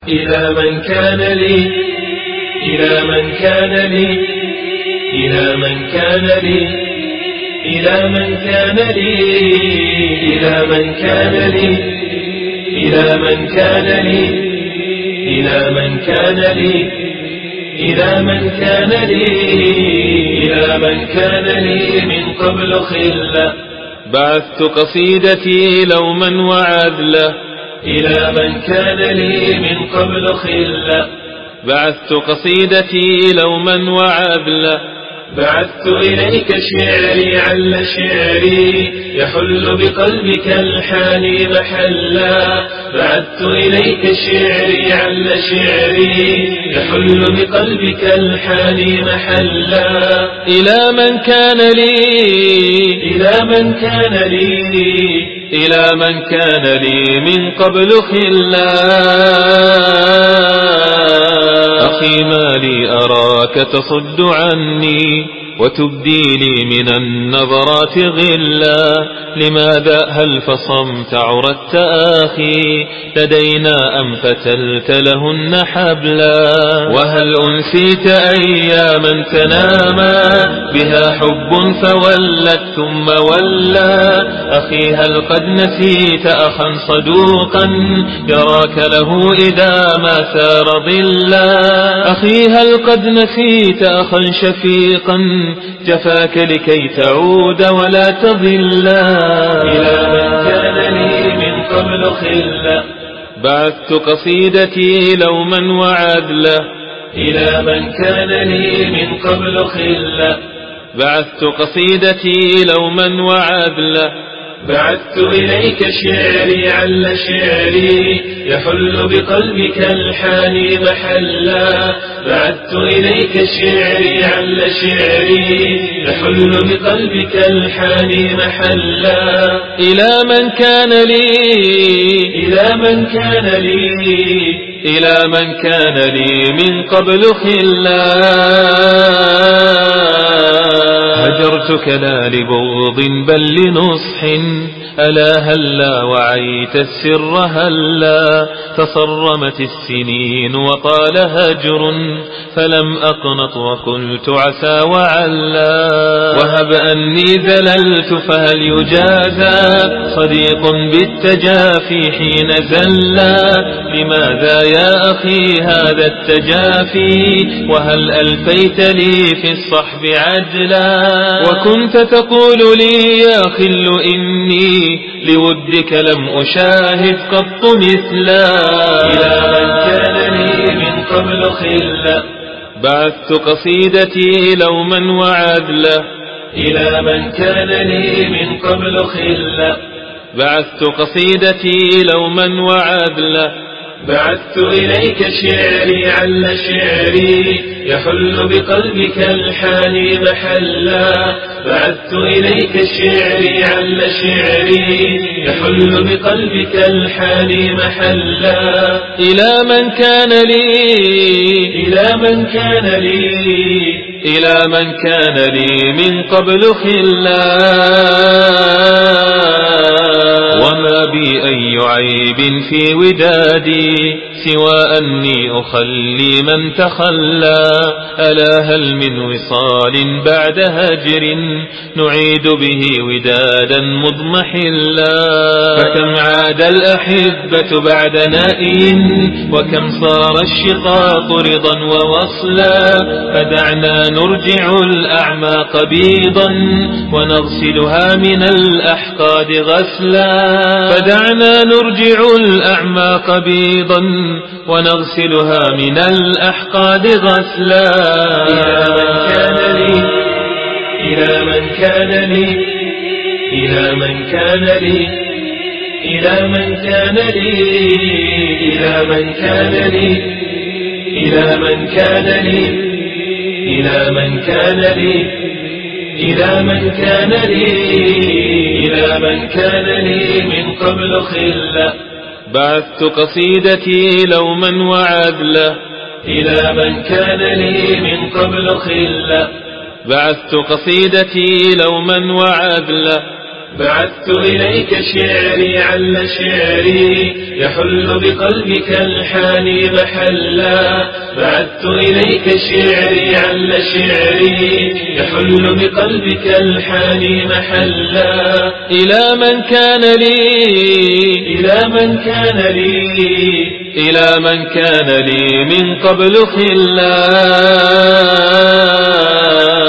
إلى من كان لي، إلى من كان لي، إلى من كان لي، إلى من كان لي، إلى من كان لي، إلى من كان لي، إلى من كان لي، إلى من كان لي، إلى من كان لي من قبل خلة، بعثت قصيدتي لوما وعذلة. إلى من كان لي من قبل خلة، بعثت قصيدتي لوما وعذلة. بعثت إليك شعري عل شعري يحل بقلبك الحاني محلا، بعثت إليك شعري عل شعري يحل بقلبك الحاني محلا. إلى من كان لي، إلى من كان لي، إلى من كان لي من قبل خلا. أخي ما لي أراك تصد عني وتبدي لي من النظرات غلا، لماذا هل فصمت عرضت آخي لدينا أم فتلت لهن حبلا؟ وهل أنسيت أياما تناما بها حب فولت ثم ولا؟ أخي هل قد نسيت أخا صدوقا يراك له إذا ما سار ظلا؟ أخي هل قد نسيت أخا شفيقا جفاك لكي تعود ولا تضلا؟ إلى من كان لي من قبل خلة، بعثت قصيدتي لوما وعذلة. إلى من كان لي من قبل خلة، بعثت قصيدتي لوما وعذلة. بعثت إليك شعري عل شعري يحل بقلبك الحاني محلا، بعثت إليك شعري عل شعري يحل بقلبك الحاني محلا. إلى من كان لي، إلى من كان لي، إلى من كان لي من قبل خلا. هجرتك لا لبغض بل لنصح، ألا هلا وعيت السر هلا؟ تصرمت السنين وطال هجر فلم أقنط وقلت عسى وعلا. وهب أني ذللت فهل يجازى صديق بالتجافي حين زلا؟ لماذا يا أخي هذا التجافي وهل ألفيت لي في الصحب عدلا؟ وكنت تقول لي يا خل إني لودك لم أشاهد قط مثلا. إلى من كان لي من قبل خلة، بعثت قصيدتي لوما وعذلة. إلى من كان لي من قبل خلة، بعثت قصيدتي لوما وعذلة. بعثت إليك شعري عل شعري يحل بقلبك الحاني محلا، بعثت إليك شعري عل شعري يحل بقلبك الحاني محلا. إلى من كان لي، إلى من كان لي، إلى من كان لي من قبل خلا. وما بي أي عيب في ودادي سوى أني أخلي من تخلى. ألا هل من وصال بعد هجر نعيد به ودادا مضمحلا؟ فكم عاد الأحبة بعد نائي وكم صار الشقاق رضا ووصلا. فدعنا نرجع الأعماق بيضا ونغسلها من الأحقاد غسلا. فدعنا نرجع الأعماق بيضا ونغسلها من الأحقاد غسلا. إلى من كان لي، إلى من كان لي، إلى من كان لي، إلى من كان لي، إلى من كان لي، إلى من كان لي، إلى من كان لي، إلى من كان لي من قبل خلة، بعثت قصيدتي لوما وعذلة. إلى من كان لي من قبل خلة، بعثت قصيدتي لوما وعذلة. بعثت إليك شعري عل شعري يحل بقلبك الحاني محلا. بعثت إليك شعري عل شعري يحل بقلبك الحاني محلا. إلى من كان لي إلى من كان لي إلى من كان لي من قبل خلا.